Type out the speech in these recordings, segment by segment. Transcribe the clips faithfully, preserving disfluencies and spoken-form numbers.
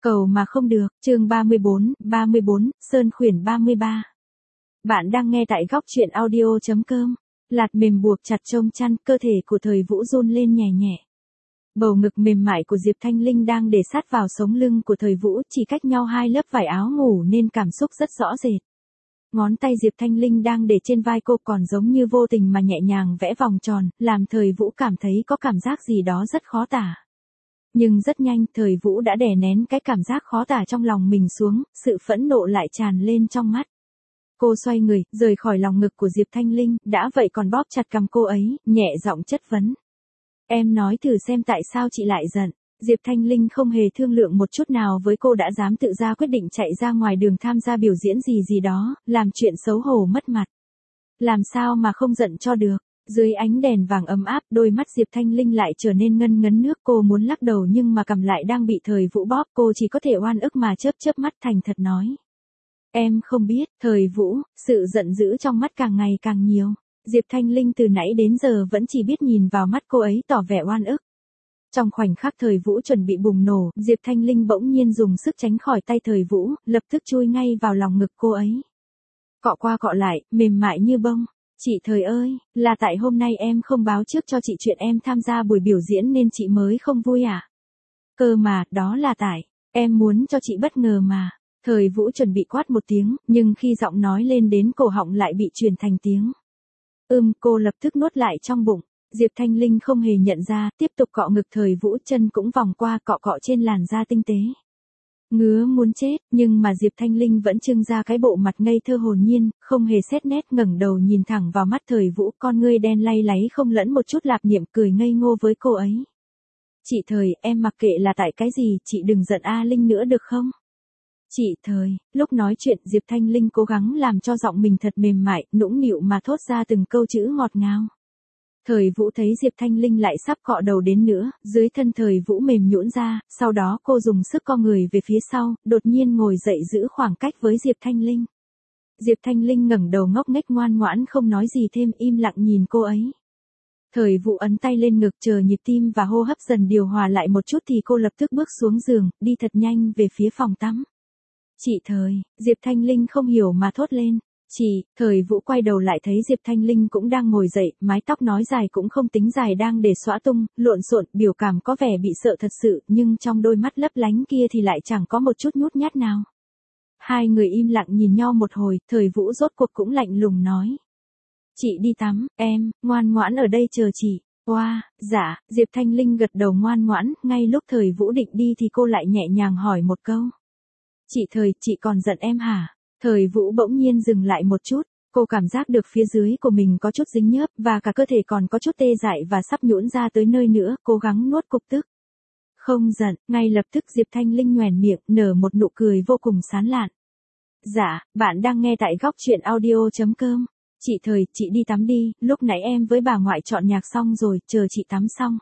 Cầu mà không được, chương ba mươi bốn, ba mươi bốn, Sơn khuyển ba mươi ba. Bạn đang nghe tại góc truyện audio.com. Lạt mềm buộc chặt chông chăn, cơ thể của Thời Vũ run lên nhẹ nhẹ. Bầu ngực mềm mại của Diệp Thanh Linh đang để sát vào sống lưng của Thời Vũ, chỉ cách nhau hai lớp vải áo ngủ nên cảm xúc rất rõ rệt. Ngón tay Diệp Thanh Linh đang để trên vai cô còn giống như vô tình mà nhẹ nhàng vẽ vòng tròn, làm Thời Vũ cảm thấy có cảm giác gì đó rất khó tả. Nhưng rất nhanh, Thời Vũ đã đè nén cái cảm giác khó tả trong lòng mình xuống, sự phẫn nộ lại tràn lên trong mắt. Cô xoay người, rời khỏi lòng ngực của Diệp Thanh Linh, đã vậy còn bóp chặt cằm cô ấy, nhẹ giọng chất vấn. Em nói thử xem tại sao chị lại giận. Diệp Thanh Linh không hề thương lượng một chút nào với cô, đã dám tự ra quyết định chạy ra ngoài đường tham gia biểu diễn gì gì đó, làm chuyện xấu hổ mất mặt. Làm sao mà không giận cho được. Dưới ánh đèn vàng ấm áp, đôi mắt Diệp Thanh Linh lại trở nên ngân ngấn nước, cô muốn lắc đầu nhưng mà cằm lại đang bị Thời Vũ bóp, cô chỉ có thể oan ức mà chớp chớp mắt thành thật nói. Em không biết. Thời Vũ, sự giận dữ trong mắt càng ngày càng nhiều. Diệp Thanh Linh từ nãy đến giờ vẫn chỉ biết nhìn vào mắt cô ấy tỏ vẻ oan ức. Trong khoảnh khắc Thời Vũ chuẩn bị bùng nổ, Diệp Thanh Linh bỗng nhiên dùng sức tránh khỏi tay Thời Vũ, lập tức chui ngay vào lòng ngực cô ấy. Cọ qua cọ lại, mềm mại như bông. Chị Thời ơi, là tại hôm nay em không báo trước cho chị chuyện em tham gia buổi biểu diễn nên chị mới không vui à? Cơ mà, đó là tại, em muốn cho chị bất ngờ mà. Thời Vũ chuẩn bị quát một tiếng, nhưng khi giọng nói lên đến cổ họng lại bị truyền thành tiếng. Ưm, cô lập tức nuốt lại trong bụng. Diệp Thanh Linh không hề nhận ra, tiếp tục cọ ngực Thời Vũ, chân cũng vòng qua cọ cọ trên làn da tinh tế. Ngứa muốn chết, nhưng mà Diệp Thanh Linh vẫn trưng ra cái bộ mặt ngây thơ hồn nhiên, không hề xét nét, ngẩng đầu nhìn thẳng vào mắt Thời Vũ, con ngươi đen lay láy không lẫn một chút lạp niệm, cười ngây ngô với cô ấy. Chị Thời, em mặc kệ là tại cái gì, chị đừng giận A Linh nữa được không? Chị Thời, lúc nói chuyện Diệp Thanh Linh cố gắng làm cho giọng mình thật mềm mại, nũng nịu mà thốt ra từng câu chữ ngọt ngào. Thời Vũ thấy Diệp Thanh Linh lại sắp cọ đầu đến nữa, dưới thân Thời Vũ mềm nhũn ra, sau đó cô dùng sức co người về phía sau, đột nhiên ngồi dậy giữ khoảng cách với Diệp Thanh Linh. Diệp Thanh Linh ngẩng đầu ngốc nghếch ngoan ngoãn không nói gì thêm, im lặng nhìn cô ấy. Thời Vũ ấn tay lên ngực chờ nhịp tim và hô hấp dần điều hòa lại một chút thì cô lập tức bước xuống giường, đi thật nhanh về phía phòng tắm. Chị Thời, Diệp Thanh Linh không hiểu mà thốt lên. Chị, Thời Vũ quay đầu lại thấy Diệp Thanh Linh cũng đang ngồi dậy, mái tóc nói dài cũng không tính dài đang để xõa tung, lộn xộn, biểu cảm có vẻ bị sợ thật sự, nhưng trong đôi mắt lấp lánh kia thì lại chẳng có một chút nhút nhát nào. Hai người im lặng nhìn nhau một hồi, Thời Vũ rốt cuộc cũng lạnh lùng nói. Chị đi tắm, em, ngoan ngoãn ở đây chờ chị. Oa, wow, dạ, Diệp Thanh Linh gật đầu ngoan ngoãn, ngay lúc Thời Vũ định đi thì cô lại nhẹ nhàng hỏi một câu. Chị Thời, chị còn giận em hả? Thời Vũ bỗng nhiên dừng lại một chút, cô cảm giác được phía dưới của mình có chút dính nhớp và cả cơ thể còn có chút tê dại và sắp nhũn ra tới nơi nữa, cố gắng nuốt cục tức. Không giận, ngay lập tức Diệp Thanh Linh nhoẻn miệng, nở một nụ cười vô cùng sán lạn. Dạ, bạn đang nghe tại góc truyện audio.com. Chị Thời, chị đi tắm đi, lúc nãy em với bà ngoại chọn nhạc xong rồi, chờ chị tắm xong.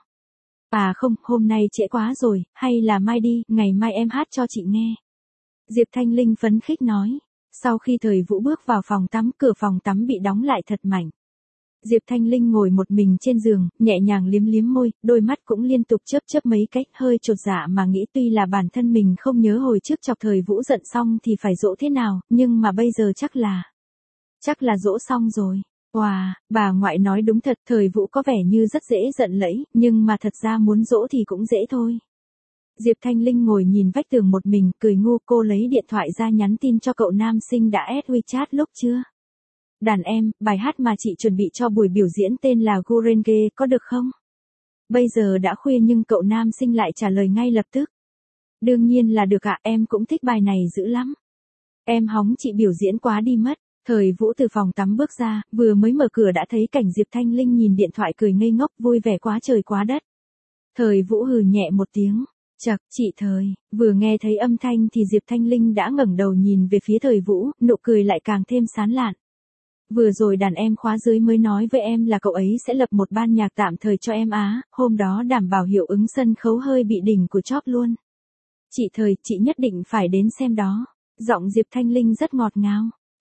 À không, hôm nay trễ quá rồi, hay là mai đi, ngày mai em hát cho chị nghe. Diệp Thanh Linh phấn khích nói. Sau khi Thời Vũ bước vào phòng tắm, cửa phòng tắm bị đóng lại thật mạnh. Diệp Thanh Linh ngồi một mình trên giường, nhẹ nhàng liếm liếm môi, đôi mắt cũng liên tục chớp chớp mấy cách, hơi chột dạ mà nghĩ tuy là bản thân mình không nhớ hồi trước chọc Thời Vũ giận xong thì phải dỗ thế nào, nhưng mà bây giờ chắc là... Chắc là dỗ xong rồi. Wow, bà ngoại nói đúng thật, Thời Vũ có vẻ như rất dễ giận lẫy, nhưng mà thật ra muốn dỗ thì cũng dễ thôi. Diệp Thanh Linh ngồi nhìn vách tường một mình, cười ngu, cô lấy điện thoại ra nhắn tin cho cậu nam sinh đã add WeChat lúc chưa. Đàn em, bài hát mà chị chuẩn bị cho buổi biểu diễn tên là Gurenge, có được không? Bây giờ đã khuya nhưng cậu nam sinh lại trả lời ngay lập tức. Đương nhiên là được ạ, em cũng thích bài này dữ lắm. Em hóng chị biểu diễn quá đi mất. Thời Vũ từ phòng tắm bước ra, vừa mới mở cửa đã thấy cảnh Diệp Thanh Linh nhìn điện thoại cười ngây ngốc, vui vẻ quá trời quá đất. Thời Vũ hừ nhẹ một tiếng. Chậc, chị Thời, vừa nghe thấy âm thanh thì Diệp Thanh Linh đã ngẩng đầu nhìn về phía Thời Vũ, nụ cười lại càng thêm sán lạn. Vừa rồi đàn em khóa dưới mới nói với em là cậu ấy sẽ lập một ban nhạc tạm thời cho em á, hôm đó đảm bảo hiệu ứng sân khấu hơi bị đỉnh của chóp luôn. Chị Thời, chị nhất định phải đến xem đó. Giọng Diệp Thanh Linh rất ngọt ngào.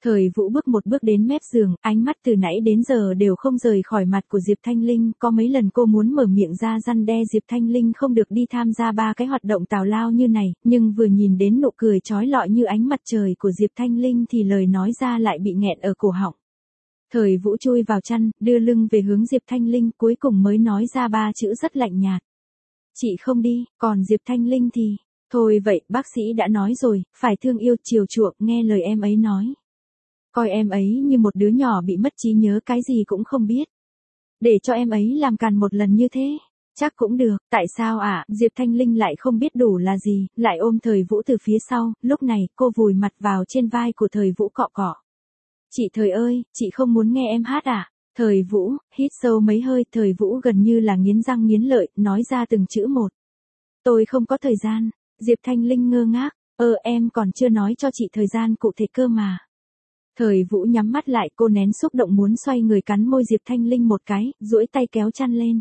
Thời Vũ bước một bước đến mép giường, ánh mắt từ nãy đến giờ đều không rời khỏi mặt của Diệp Thanh Linh, có mấy lần cô muốn mở miệng ra răn đe Diệp Thanh Linh không được đi tham gia ba cái hoạt động tào lao như này, nhưng vừa nhìn đến nụ cười trói lọi như ánh mặt trời của Diệp Thanh Linh thì lời nói ra lại bị nghẹn ở cổ họng. Thời Vũ chui vào chăn, đưa lưng về hướng Diệp Thanh Linh, cuối cùng mới nói ra ba chữ rất lạnh nhạt. Chị không đi, còn Diệp Thanh Linh thì, thôi vậy, bác sĩ đã nói rồi, phải thương yêu chiều chuộng, nghe lời em ấy nói. Coi em ấy như một đứa nhỏ bị mất trí nhớ cái gì cũng không biết. Để cho em ấy làm càn một lần như thế, chắc cũng được, tại sao ạ? À? Diệp Thanh Linh lại không biết đủ là gì, lại ôm Thời Vũ từ phía sau, lúc này cô vùi mặt vào trên vai của Thời Vũ cọ cọ. Chị Thời ơi, chị không muốn nghe em hát à? Thời Vũ, hít sâu mấy hơi, Thời Vũ gần như là nghiến răng nghiến lợi, nói ra từng chữ một. Tôi không có thời gian. Diệp Thanh Linh ngơ ngác, ơ em còn chưa nói cho chị thời gian cụ thể cơ mà. Thời Vũ nhắm mắt lại, cô nén xúc động muốn xoay người cắn môi Diệp Thanh Linh một cái, duỗi tay kéo chăn lên.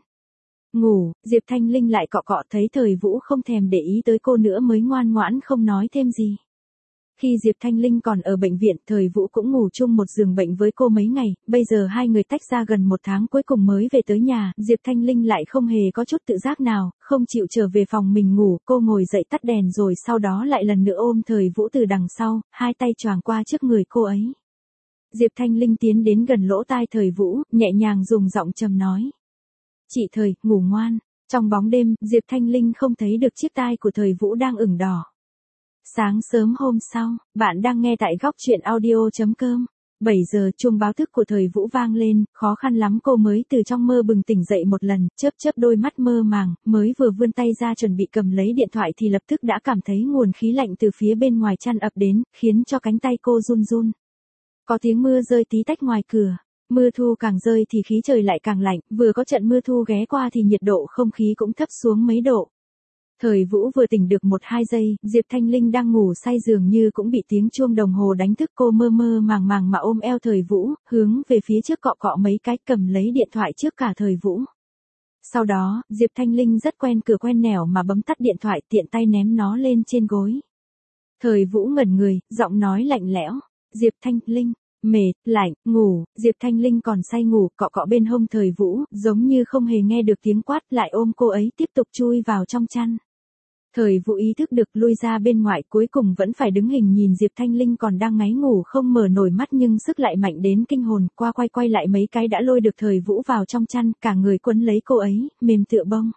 Ngủ, Diệp Thanh Linh lại cọ cọ, thấy Thời Vũ không thèm để ý tới cô nữa mới ngoan ngoãn không nói thêm gì. Khi Diệp Thanh Linh còn ở bệnh viện, Thời Vũ cũng ngủ chung một giường bệnh với cô mấy ngày, bây giờ hai người tách ra gần một tháng cuối cùng mới về tới nhà, Diệp Thanh Linh lại không hề có chút tự giác nào, không chịu trở về phòng mình ngủ, cô ngồi dậy tắt đèn rồi sau đó lại lần nữa ôm Thời Vũ từ đằng sau, hai tay choàng qua trước người cô ấy. Diệp Thanh Linh tiến đến gần lỗ tai Thời Vũ, nhẹ nhàng dùng giọng trầm nói. Chị Thời, ngủ ngoan. Trong bóng đêm, Diệp Thanh Linh không thấy được chiếc tai của Thời Vũ đang ửng đỏ. Sáng sớm hôm sau, bạn đang nghe tại góc truyện audio.com. bảy giờ chuông báo thức của Thời Vũ vang lên, khó khăn lắm cô mới từ trong mơ bừng tỉnh dậy một lần, chớp chớp đôi mắt mơ màng, mới vừa vươn tay ra chuẩn bị cầm lấy điện thoại thì lập tức đã cảm thấy nguồn khí lạnh từ phía bên ngoài chăn ập đến, khiến cho cánh tay cô run run. Có tiếng mưa rơi tí tách ngoài cửa. Mưa thu càng rơi thì khí trời lại càng lạnh, vừa có trận mưa thu ghé qua thì nhiệt độ không khí cũng thấp xuống mấy độ. Thời Vũ vừa tỉnh được một hai giây, Diệp Thanh Linh đang ngủ say dường như cũng bị tiếng chuông đồng hồ đánh thức, cô mơ mơ màng màng mà ôm eo Thời Vũ, hướng về phía trước cọ cọ mấy cái, cầm lấy điện thoại trước cả Thời Vũ. Sau đó, Diệp Thanh Linh rất quen cửa quen nẻo mà bấm tắt điện thoại, tiện tay ném nó lên trên gối. Thời Vũ ngẩn người, giọng nói lạnh lẽo. Diệp Thanh Linh, mệt, lạnh, ngủ, Diệp Thanh Linh còn say ngủ, cọ cọ bên hông Thời Vũ, giống như không hề nghe được tiếng quát, lại ôm cô ấy tiếp tục chui vào trong chăn. Thời Vũ ý thức được lui ra bên ngoài, cuối cùng vẫn phải đứng hình nhìn Diệp Thanh Linh còn đang ngáy ngủ không mở nổi mắt nhưng sức lại mạnh đến kinh hồn, qua quay quay lại mấy cái đã lôi được Thời Vũ vào trong chăn, cả người quấn lấy cô ấy, mềm tựa bông.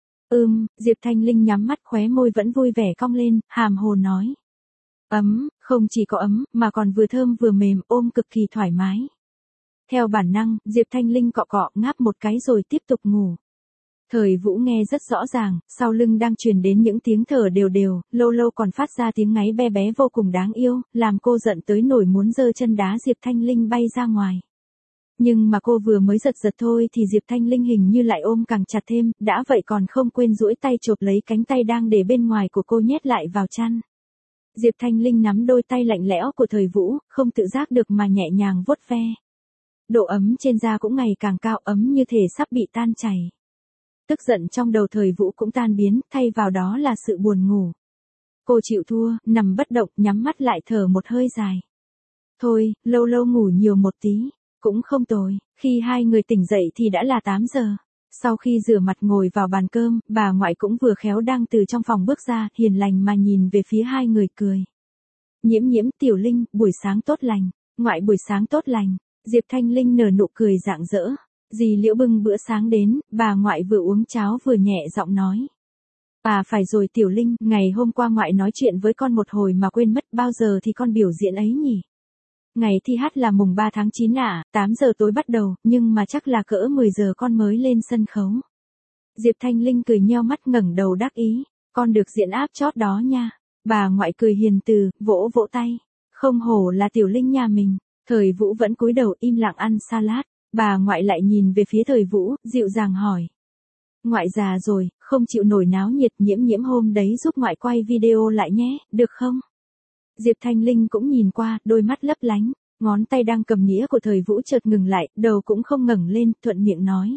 Ừm, Diệp Thanh Linh nhắm mắt, khóe môi vẫn vui vẻ cong lên, hàm hồ nói. Ấm, không chỉ có ấm, mà còn vừa thơm vừa mềm, ôm cực kỳ thoải mái. Theo bản năng, Diệp Thanh Linh cọ cọ, ngáp một cái rồi tiếp tục ngủ. Thời Vũ nghe rất rõ ràng, sau lưng đang truyền đến những tiếng thở đều đều, lâu lâu còn phát ra tiếng ngáy be bé vô cùng đáng yêu, làm cô giận tới nổi muốn giơ chân đá Diệp Thanh Linh bay ra ngoài. Nhưng mà cô vừa mới giật giật thôi thì Diệp Thanh Linh hình như lại ôm càng chặt thêm, đã vậy còn không quên duỗi tay chộp lấy cánh tay đang để bên ngoài của cô nhét lại vào chăn. Diệp Thanh Linh nắm đôi tay lạnh lẽo của Thời Vũ, không tự giác được mà nhẹ nhàng vuốt ve. Độ ấm trên da cũng ngày càng cao, ấm như thể sắp bị tan chảy. Tức giận trong đầu Thời Vũ cũng tan biến, thay vào đó là sự buồn ngủ. Cô chịu thua, nằm bất động, nhắm mắt lại thở một hơi dài. Thôi, lâu lâu ngủ nhiều một tí, cũng không tồi. Khi hai người tỉnh dậy thì đã là tám giờ. Sau khi rửa mặt ngồi vào bàn cơm, bà ngoại cũng vừa khéo đang từ trong phòng bước ra, hiền lành mà nhìn về phía hai người cười. Nhiễm Nhiễm, Tiểu Linh, buổi sáng tốt lành. Ngoại buổi sáng tốt lành. Diệp Thanh Linh nở nụ cười rạng rỡ. Dì Liễu bưng bữa sáng đến, bà ngoại vừa uống cháo vừa nhẹ giọng nói. À phải rồi Tiểu Linh, ngày hôm qua ngoại nói chuyện với con một hồi mà quên mất, bao giờ thì con biểu diễn ấy nhỉ? Ngày thi hát là mùng ba tháng chín ạ, à, tám giờ tối bắt đầu, nhưng mà chắc là cỡ mười giờ con mới lên sân khấu. Diệp Thanh Linh cười nheo mắt ngẩng đầu đắc ý, con được diễn áp chót đó nha. Bà ngoại cười hiền từ, vỗ vỗ tay. Không hổ là Tiểu Linh nhà mình. Thời Vũ vẫn cúi đầu im lặng ăn salad. Bà ngoại lại nhìn về phía Thời Vũ, dịu dàng hỏi. Ngoại già rồi, không chịu nổi náo nhiệt, Nhiễm Nhiễm hôm đấy giúp ngoại quay video lại nhé, được không? Diệp Thanh Linh cũng nhìn qua, đôi mắt lấp lánh, ngón tay đang cầm nĩa của Thời Vũ chợt ngừng lại, đầu cũng không ngẩng lên, thuận miệng nói.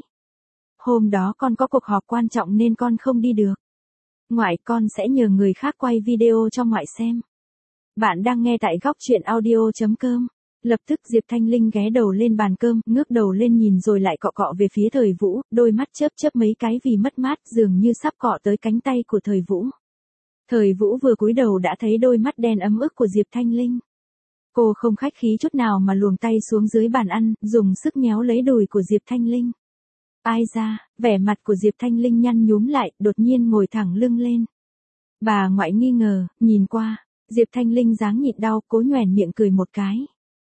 Hôm đó con có cuộc họp quan trọng nên con không đi được. Ngoại con sẽ nhờ người khác quay video cho ngoại xem. Bạn đang nghe tại góc truyện audio.com. Lập tức Diệp Thanh Linh ghé đầu lên bàn cơm, ngước đầu lên nhìn rồi lại cọ cọ về phía Thời Vũ, đôi mắt chớp chớp mấy cái vì mất mát, dường như sắp cọ tới cánh tay của Thời Vũ. Thời Vũ vừa cúi đầu đã thấy đôi mắt đen ấm ức của Diệp Thanh Linh. Cô không khách khí chút nào mà luồn tay xuống dưới bàn ăn, dùng sức nhéo lấy đùi của Diệp Thanh Linh. Ai ra, vẻ mặt của Diệp Thanh Linh nhăn nhúm lại, đột nhiên ngồi thẳng lưng lên. Bà ngoại nghi ngờ, nhìn qua, Diệp Thanh Linh dáng nhịn đau, cố nhoẻn miệng cười một cái.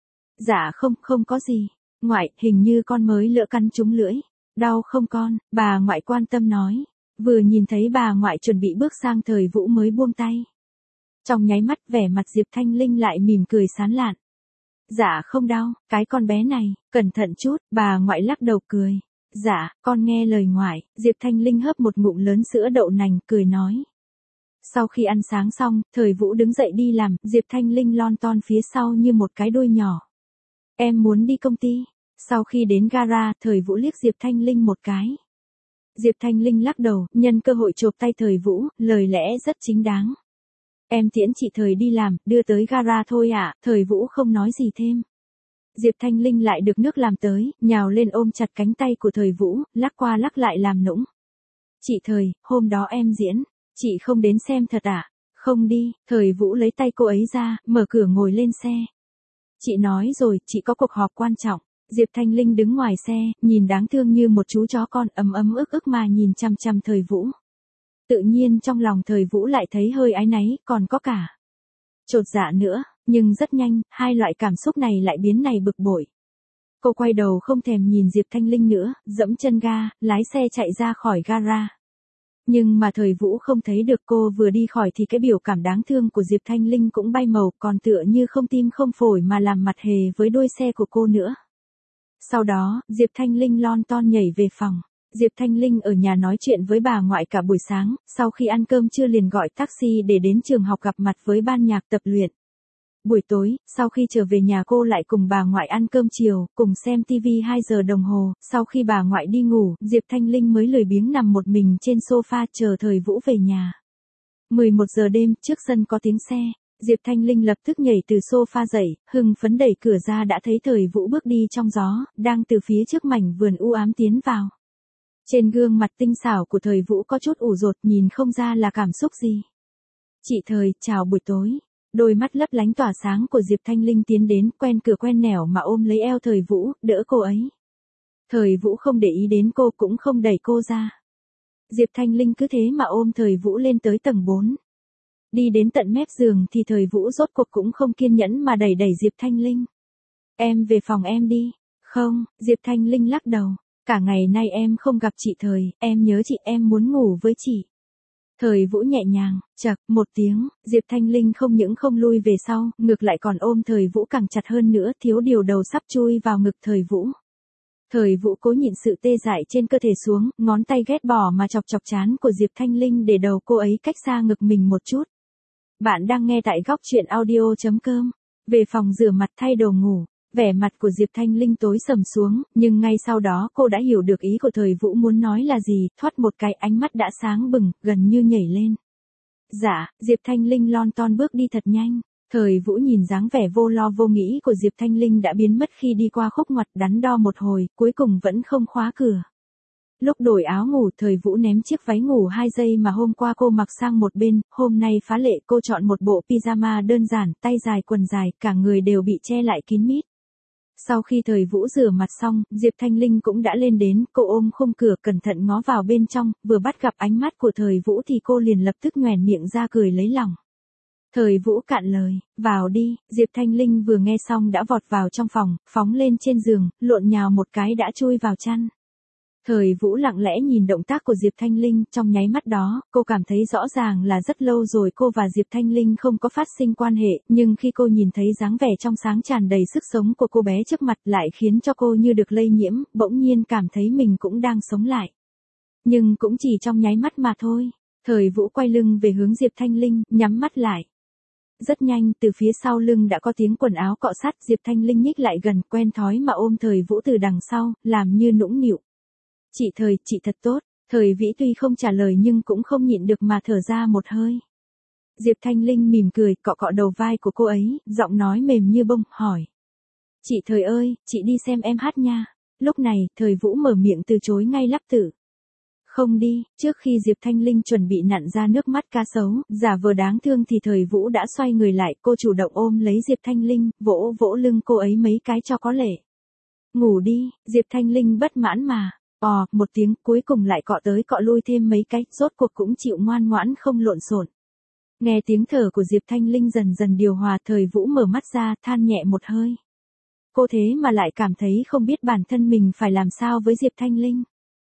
Dạ không, không có gì. Ngoại, hình như con mới lỡ cắn trúng lưỡi. Đau không con, bà ngoại quan tâm nói. Vừa nhìn thấy bà ngoại chuẩn bị bước sang Thời Vũ mới buông tay. Trong nháy mắt vẻ mặt Diệp Thanh Linh lại mỉm cười sán lạn. Dạ không đau, cái con bé này, cẩn thận chút, bà ngoại lắc đầu cười. Dạ, con nghe lời ngoại, Diệp Thanh Linh hớp một ngụm lớn sữa đậu nành, cười nói. Sau khi ăn sáng xong, Thời Vũ đứng dậy đi làm, Diệp Thanh Linh lon ton phía sau như một cái đuôi nhỏ. Em muốn đi công ty. Sau khi đến gara, Thời Vũ liếc Diệp Thanh Linh một cái. Diệp Thanh Linh lắc đầu, nhân cơ hội chộp tay Thời Vũ, lời lẽ rất chính đáng. Em tiễn chị Thời đi làm, đưa tới gara thôi ạ, à, Thời Vũ không nói gì thêm. Diệp Thanh Linh lại được nước làm tới, nhào lên ôm chặt cánh tay của Thời Vũ, lắc qua lắc lại làm nũng. Chị Thời, hôm đó em diễn, chị không đến xem thật ạ? À? Không đi, Thời Vũ lấy tay cô ấy ra, mở cửa ngồi lên xe. Chị nói rồi, chị có cuộc họp quan trọng. Diệp Thanh Linh đứng ngoài xe, nhìn đáng thương như một chú chó con, ấm ấm ức ức mà nhìn chăm chăm Thời Vũ. Tự nhiên trong lòng Thời Vũ lại thấy hơi áy náy, còn có cả chột dạ nữa, nhưng rất nhanh, hai loại cảm xúc này lại biến này bực bội. Cô quay đầu không thèm nhìn Diệp Thanh Linh nữa, dẫm chân ga, lái xe chạy ra khỏi gara. Nhưng mà Thời Vũ không thấy được, cô vừa đi khỏi thì cái biểu cảm đáng thương của Diệp Thanh Linh cũng bay màu, còn tựa như không tim không phổi mà làm mặt hề với đuôi xe của cô nữa. Sau đó, Diệp Thanh Linh lon ton nhảy về phòng. Diệp Thanh Linh ở nhà nói chuyện với bà ngoại cả buổi sáng, sau khi ăn cơm trưa liền gọi taxi để đến trường học gặp mặt với ban nhạc tập luyện. Buổi tối, sau khi trở về nhà cô lại cùng bà ngoại ăn cơm chiều, cùng xem tivi hai giờ đồng hồ, sau khi bà ngoại đi ngủ, Diệp Thanh Linh mới lười biếng nằm một mình trên sofa chờ Thời Vũ về nhà. mười một giờ đêm, trước sân có tiếng xe, Diệp Thanh Linh lập tức nhảy từ sofa dậy, hưng phấn đẩy cửa ra đã thấy Thời Vũ bước đi trong gió, đang từ phía trước mảnh vườn u ám tiến vào. Trên gương mặt tinh xảo của Thời Vũ có chút ủ rột, nhìn không ra là cảm xúc gì. Chị Thời, chào buổi tối. Đôi mắt lấp lánh tỏa sáng của Diệp Thanh Linh tiến đến, quen cửa quen nẻo mà ôm lấy eo Thời Vũ, đỡ cô ấy. Thời Vũ không để ý đến cô, cũng không đẩy cô ra. Diệp Thanh Linh cứ thế mà ôm Thời Vũ lên tới tầng bốn. Đi đến tận mép giường thì Thời Vũ rốt cuộc cũng không kiên nhẫn mà đẩy đẩy Diệp Thanh Linh. Em về phòng em đi. Không, Diệp Thanh Linh lắc đầu. Cả ngày nay em không gặp chị Thời, em nhớ chị, em muốn ngủ với chị. Thời Vũ nhẹ nhàng, chậc, một tiếng, Diệp Thanh Linh không những không lui về sau, ngược lại còn ôm Thời Vũ càng chặt hơn nữa, thiếu điều đầu sắp chui vào ngực Thời Vũ. Thời Vũ cố nhịn sự tê dại trên cơ thể xuống, ngón tay ghét bỏ mà chọc chọc trán của Diệp Thanh Linh để đầu cô ấy cách xa ngực mình một chút. Bạn đang nghe tại góc truyện audio chấm com. Về phòng rửa mặt thay đồ ngủ. Vẻ mặt của Diệp Thanh Linh tối sầm xuống, nhưng ngay sau đó cô đã hiểu được ý của Thời Vũ muốn nói là gì, thoát một cái ánh mắt đã sáng bừng, gần như nhảy lên. Dạ, Diệp Thanh Linh lon ton bước đi thật nhanh. Thời Vũ nhìn dáng vẻ vô lo vô nghĩ của Diệp Thanh Linh đã biến mất khi đi qua khúc ngoặt, đắn đo một hồi, cuối cùng vẫn không khóa cửa. Lúc đổi áo ngủ, Thời Vũ ném chiếc váy ngủ hai giây mà hôm qua cô mặc sang một bên, hôm nay phá lệ cô chọn một bộ pyjama đơn giản, tay dài quần dài, cả người đều bị che lại kín mít. Sau khi Thời Vũ rửa mặt xong, Diệp Thanh Linh cũng đã lên đến, cô ôm khung cửa cẩn thận ngó vào bên trong, vừa bắt gặp ánh mắt của Thời Vũ thì cô liền lập tức nhoẻn miệng ra cười lấy lòng. Thời Vũ cạn lời, vào đi, Diệp Thanh Linh vừa nghe xong đã vọt vào trong phòng, phóng lên trên giường, lộn nhào một cái đã chui vào chăn. Thời Vũ lặng lẽ nhìn động tác của Diệp Thanh Linh, trong nháy mắt đó, cô cảm thấy rõ ràng là rất lâu rồi cô và Diệp Thanh Linh không có phát sinh quan hệ, nhưng khi cô nhìn thấy dáng vẻ trong sáng tràn đầy sức sống của cô bé trước mặt lại khiến cho cô như được lây nhiễm, bỗng nhiên cảm thấy mình cũng đang sống lại. Nhưng cũng chỉ trong nháy mắt mà thôi. Thời Vũ quay lưng về hướng Diệp Thanh Linh, nhắm mắt lại. Rất nhanh, từ phía sau lưng đã có tiếng quần áo cọ sát, Diệp Thanh Linh nhích lại gần, quen thói mà ôm Thời Vũ từ đằng sau, làm như nũng nịu. Chị Thời, chị thật tốt. Thời Vĩ tuy không trả lời nhưng cũng không nhịn được mà thở ra một hơi. Diệp Thanh Linh mỉm cười, cọ cọ đầu vai của cô ấy, giọng nói mềm như bông, hỏi. Chị Thời ơi, chị đi xem em hát nha. Lúc này, Thời Vũ mở miệng từ chối ngay lắp tử. Không đi, trước khi Diệp Thanh Linh chuẩn bị nặn ra nước mắt cá sấu, giả vờ đáng thương thì Thời Vũ đã xoay người lại, cô chủ động ôm lấy Diệp Thanh Linh, vỗ vỗ lưng cô ấy mấy cái cho có lệ. Ngủ đi, Diệp Thanh Linh bất mãn mà. Ò, một tiếng cuối cùng lại cọ tới cọ lui thêm mấy cái, rốt cuộc cũng chịu ngoan ngoãn không lộn xộn. Nghe tiếng thở của Diệp Thanh Linh dần dần điều hòa, Thời Vũ mở mắt ra, than nhẹ một hơi. Cô thế mà lại cảm thấy không biết bản thân mình phải làm sao với Diệp Thanh Linh.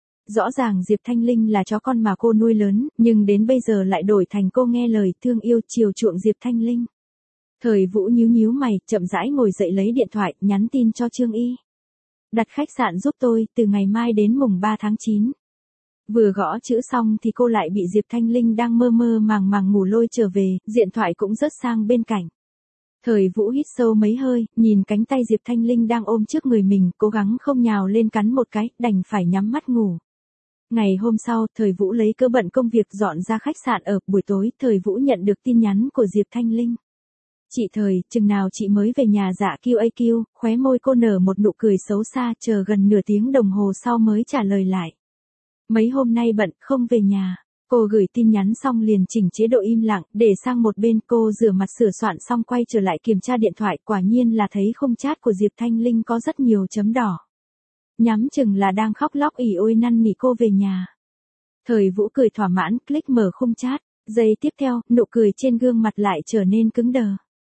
Rõ ràng Diệp Thanh Linh là chó con mà cô nuôi lớn, nhưng đến bây giờ lại đổi thành cô nghe lời thương yêu chiều chuộng Diệp Thanh Linh. Thời Vũ nhíu nhíu mày, chậm rãi ngồi dậy lấy điện thoại, nhắn tin cho Trương Y. Đặt khách sạn giúp tôi, từ ngày mai đến mùng ba tháng chín. Vừa gõ chữ xong thì cô lại bị Diệp Thanh Linh đang mơ mơ màng màng ngủ lôi trở về, điện thoại cũng rớt sang bên cạnh. Thời Vũ hít sâu mấy hơi, nhìn cánh tay Diệp Thanh Linh đang ôm trước người mình, cố gắng không nhào lên cắn một cái, đành phải nhắm mắt ngủ. Ngày hôm sau, Thời Vũ lấy cớ bận công việc dọn ra khách sạn ở, buổi tối, Thời Vũ nhận được tin nhắn của Diệp Thanh Linh. Chị Thời, chừng nào chị mới về nhà dạ quy a quy, khóe môi cô nở một nụ cười xấu xa, chờ gần nửa tiếng đồng hồ sau mới trả lời lại. Mấy hôm nay bận, không về nhà. Cô gửi tin nhắn xong liền chỉnh chế độ im lặng, để sang một bên, cô rửa mặt sửa soạn xong quay trở lại kiểm tra điện thoại, quả nhiên là thấy khung chat của Diệp Thanh Linh có rất nhiều chấm đỏ. Nhắm chừng là đang khóc lóc ỉ ôi năn nỉ cô về nhà. Thời Vũ cười thỏa mãn, click mở khung chat, giây tiếp theo, nụ cười trên gương mặt lại trở nên cứng đờ.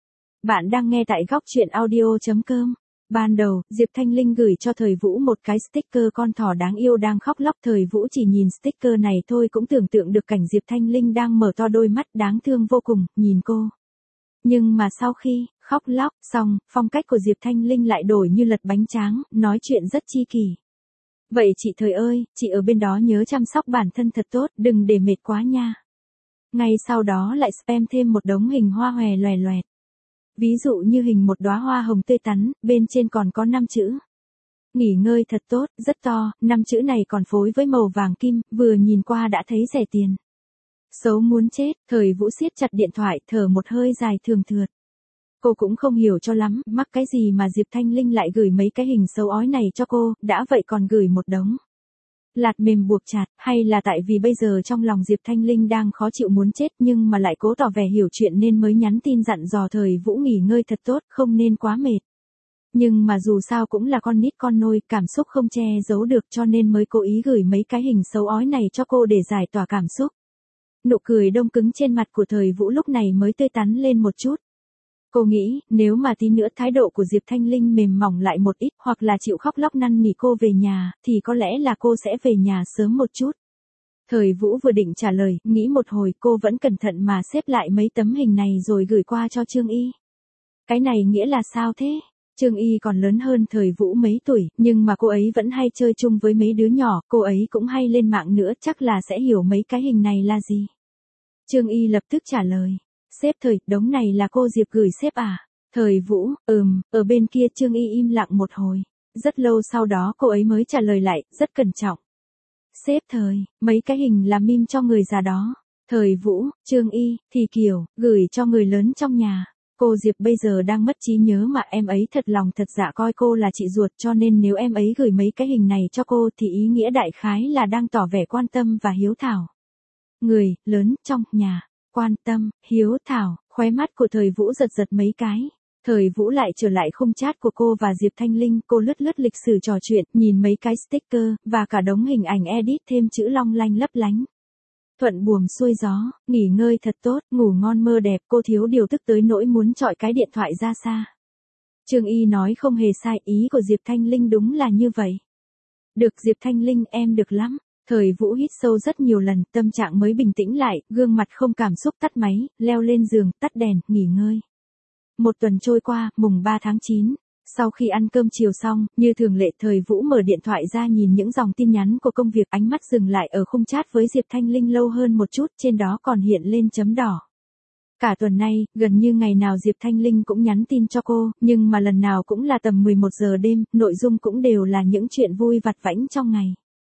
Bạn đang nghe tại góc truyện audio chấm com. Ban đầu, Diệp Thanh Linh gửi cho Thời Vũ một cái sticker con thỏ đáng yêu đang khóc lóc. Thời Vũ chỉ nhìn sticker này thôi cũng tưởng tượng được cảnh Diệp Thanh Linh đang mở to đôi mắt đáng thương vô cùng, nhìn cô. Nhưng mà sau khi khóc lóc xong, phong cách của Diệp Thanh Linh lại đổi như lật bánh tráng, nói chuyện rất chi kỷ. Vậy chị Thời ơi, chị ở bên đó nhớ chăm sóc bản thân thật tốt, đừng để mệt quá nha. Ngay sau đó lại spam thêm một đống hình hoa hòe loè loẹt. Ví dụ như hình một đóa hoa hồng tươi tắn, bên trên còn có năm chữ. Nghỉ ngơi thật tốt, rất to, năm chữ này còn phối với màu vàng kim, vừa nhìn qua đã thấy rẻ tiền. Xấu muốn chết, Thời Vũ siết chặt điện thoại, thở một hơi dài thường thượt. Cô cũng không hiểu cho lắm, mắc cái gì mà Diệp Thanh Linh lại gửi mấy cái hình xấu ói này cho cô, đã vậy còn gửi một đống. Lạt mềm buộc chặt, hay là tại vì bây giờ trong lòng Diệp Thanh Linh đang khó chịu muốn chết nhưng mà lại cố tỏ vẻ hiểu chuyện nên mới nhắn tin dặn dò Thời Vũ nghỉ ngơi thật tốt, không nên quá mệt. Nhưng mà dù sao cũng là con nít con nôi, cảm xúc không che giấu được cho nên mới cố ý gửi mấy cái hình xấu ói này cho cô để giải tỏa cảm xúc. Nụ cười đông cứng trên mặt của Thời Vũ lúc này mới tươi tắn lên một chút. Cô nghĩ, nếu mà tí nữa thái độ của Diệp Thanh Linh mềm mỏng lại một ít hoặc là chịu khóc lóc năn nỉ cô về nhà, thì có lẽ là cô sẽ về nhà sớm một chút. Thời Vũ vừa định trả lời, nghĩ một hồi cô vẫn cẩn thận mà xếp lại mấy tấm hình này rồi gửi qua cho Trương Y. Cái này nghĩa là sao thế? Trương Y còn lớn hơn Thời Vũ mấy tuổi, nhưng mà cô ấy vẫn hay chơi chung với mấy đứa nhỏ, cô ấy cũng hay lên mạng nữa, chắc là sẽ hiểu mấy cái hình này là gì. Trương Y lập tức trả lời. Sếp Thời, đống này là cô Diệp gửi sếp à? Thời Vũ, ừm, ở bên kia Trương Y im lặng một hồi. Rất lâu sau đó cô ấy mới trả lời lại, rất cẩn trọng. Sếp Thời, mấy cái hình là meme cho người già đó. Thời Vũ, Trương Y, thì kiểu, gửi cho người lớn trong nhà. Cô Diệp bây giờ đang mất trí nhớ mà em ấy thật lòng thật dạ coi cô là chị ruột cho nên nếu em ấy gửi mấy cái hình này cho cô thì ý nghĩa đại khái là đang tỏ vẻ quan tâm và hiếu thảo. Người, lớn, trong, nhà. Quan tâm, hiếu thảo, khóe mắt của Thời Vũ giật giật mấy cái. Thời Vũ lại trở lại khung chat của cô và Diệp Thanh Linh, cô lướt lướt lịch sử trò chuyện, nhìn mấy cái sticker, và cả đống hình ảnh edit thêm chữ long lanh lấp lánh. Thuận buồm xuôi gió, nghỉ ngơi thật tốt, ngủ ngon mơ đẹp, cô thiếu điều thức tới nỗi muốn chọi cái điện thoại ra xa. Trương Y nói không hề sai, ý của Diệp Thanh Linh đúng là như vậy. Được Diệp Thanh Linh, em được lắm. Thời Vũ hít sâu rất nhiều lần, tâm trạng mới bình tĩnh lại, gương mặt không cảm xúc, tắt máy, leo lên giường, tắt đèn, nghỉ ngơi. Một tuần trôi qua, mùng ba tháng chín, sau khi ăn cơm chiều xong, như thường lệ Thời Vũ mở điện thoại ra nhìn những dòng tin nhắn của công việc, ánh mắt dừng lại ở khung chat với Diệp Thanh Linh lâu hơn một chút, trên đó còn hiện lên chấm đỏ. Cả tuần nay, gần như ngày nào Diệp Thanh Linh cũng nhắn tin cho cô, nhưng mà lần nào cũng là tầm mười một giờ đêm, nội dung cũng đều là những chuyện vui vặt vãnh trong ngày.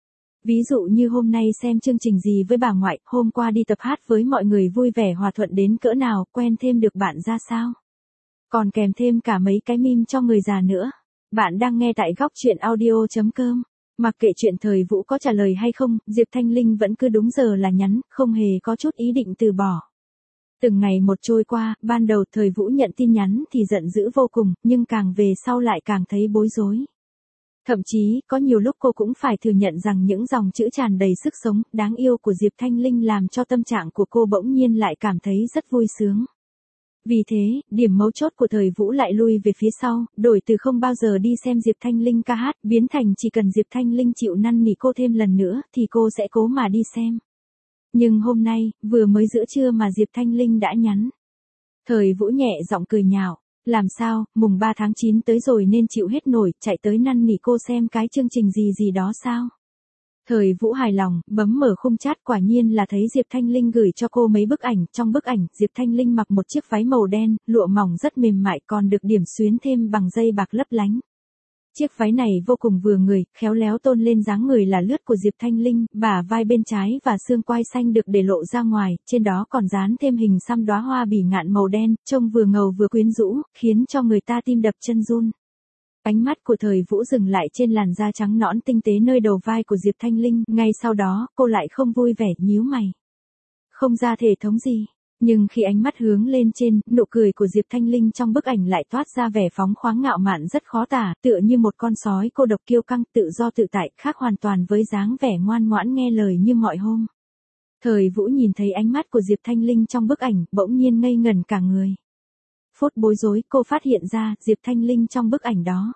Ví dụ như hôm nay xem chương trình gì với bà ngoại, hôm qua đi tập hát với mọi người vui vẻ hòa thuận đến cỡ nào, quen thêm được bạn ra sao. Còn kèm thêm cả mấy cái meme cho người già nữa. Bạn đang nghe tại góc truyện audio.com. Mặc kệ chuyện thời Vũ có trả lời hay không, Diệp Thanh Linh vẫn cứ đúng giờ là nhắn, không hề có chút ý định từ bỏ. Từng ngày một trôi qua, ban đầu thời Vũ nhận tin nhắn thì giận dữ vô cùng, nhưng càng về sau lại càng thấy bối rối. Thậm chí, có nhiều lúc cô cũng phải thừa nhận rằng những dòng chữ tràn đầy sức sống, đáng yêu của Diệp Thanh Linh làm cho tâm trạng của cô bỗng nhiên lại cảm thấy rất vui sướng. Vì thế, điểm mấu chốt của thời Vũ lại lui về phía sau, đổi từ không bao giờ đi xem Diệp Thanh Linh ca hát, biến thành chỉ cần Diệp Thanh Linh chịu năn nỉ cô thêm lần nữa, thì cô sẽ cố mà đi xem. Nhưng hôm nay, vừa mới giữa trưa mà Diệp Thanh Linh đã nhắn. Thời Vũ nhẹ giọng cười nhạo, làm sao, mùng ba tháng chín tới rồi nên chịu hết nổi, chạy tới năn nỉ cô xem cái chương trình gì gì đó sao? Thời Vũ hài lòng, bấm mở khung chat, quả nhiên là thấy Diệp Thanh Linh gửi cho cô mấy bức ảnh, trong bức ảnh, Diệp Thanh Linh mặc một chiếc váy màu đen, lụa mỏng rất mềm mại còn được điểm xuyến thêm bằng dây bạc lấp lánh. Chiếc váy này vô cùng vừa người, khéo léo tôn lên dáng người là lướt của Diệp Thanh Linh, bả vai bên trái và xương quai xanh được để lộ ra ngoài, trên đó còn dán thêm hình xăm đóa hoa bỉ ngạn màu đen, trông vừa ngầu vừa quyến rũ, khiến cho người ta tim đập chân run. Ánh mắt của thời Vũ dừng lại trên làn da trắng nõn tinh tế nơi đầu vai của Diệp Thanh Linh, ngay sau đó, cô lại không vui vẻ, nhíu mày. Không ra thể thống gì. Nhưng khi ánh mắt hướng lên trên, nụ cười của Diệp Thanh Linh trong bức ảnh lại toát ra vẻ phóng khoáng ngạo mạn rất khó tả, tựa như một con sói cô độc kiêu căng, tự do tự tại, khác hoàn toàn với dáng vẻ ngoan ngoãn nghe lời như mọi hôm. Thời Vũ nhìn thấy ánh mắt của Diệp Thanh Linh trong bức ảnh, bỗng nhiên ngây ngẩn cả người. Phút bối rối, cô phát hiện ra, Diệp Thanh Linh trong bức ảnh đó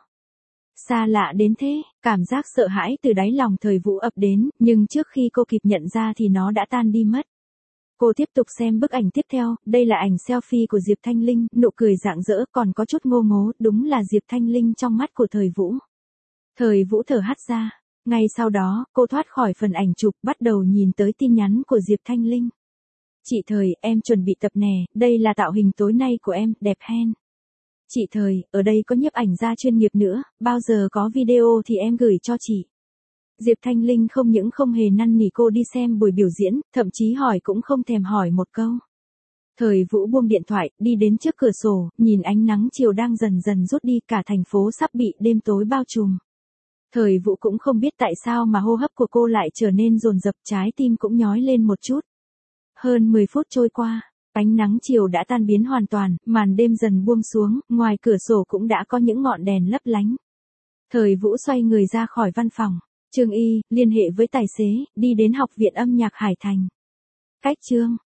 xa lạ đến thế, cảm giác sợ hãi từ đáy lòng thời Vũ ập đến, nhưng trước khi cô kịp nhận ra thì nó đã tan đi mất. Cô tiếp tục xem bức ảnh tiếp theo, đây là ảnh selfie của Diệp Thanh Linh, nụ cười rạng rỡ còn có chút ngô ngố, đúng là Diệp Thanh Linh trong mắt của thời Vũ. Thời Vũ thở hắt ra, ngay sau đó, cô thoát khỏi phần ảnh chụp, bắt đầu nhìn tới tin nhắn của Diệp Thanh Linh. Chị Thời, em chuẩn bị tập nè, đây là tạo hình tối nay của em, đẹp hen. Chị Thời, ở đây có nhiếp ảnh gia chuyên nghiệp nữa, bao giờ có video thì em gửi cho chị. Diệp Thanh Linh không những không hề năn nỉ cô đi xem buổi biểu diễn, thậm chí hỏi cũng không thèm hỏi một câu. Thời Vũ buông điện thoại, đi đến trước cửa sổ, nhìn ánh nắng chiều đang dần dần rút đi, cả thành phố sắp bị đêm tối bao trùm. Thời Vũ cũng không biết tại sao mà hô hấp của cô lại trở nên dồn dập, trái tim cũng nhói lên một chút. Hơn mười phút trôi qua, ánh nắng chiều đã tan biến hoàn toàn, màn đêm dần buông xuống, ngoài cửa sổ cũng đã có những ngọn đèn lấp lánh. Thời Vũ xoay người ra khỏi văn phòng. Trương Y, liên hệ với tài xế, đi đến Học viện âm nhạc Hải Thành. Cách Trương,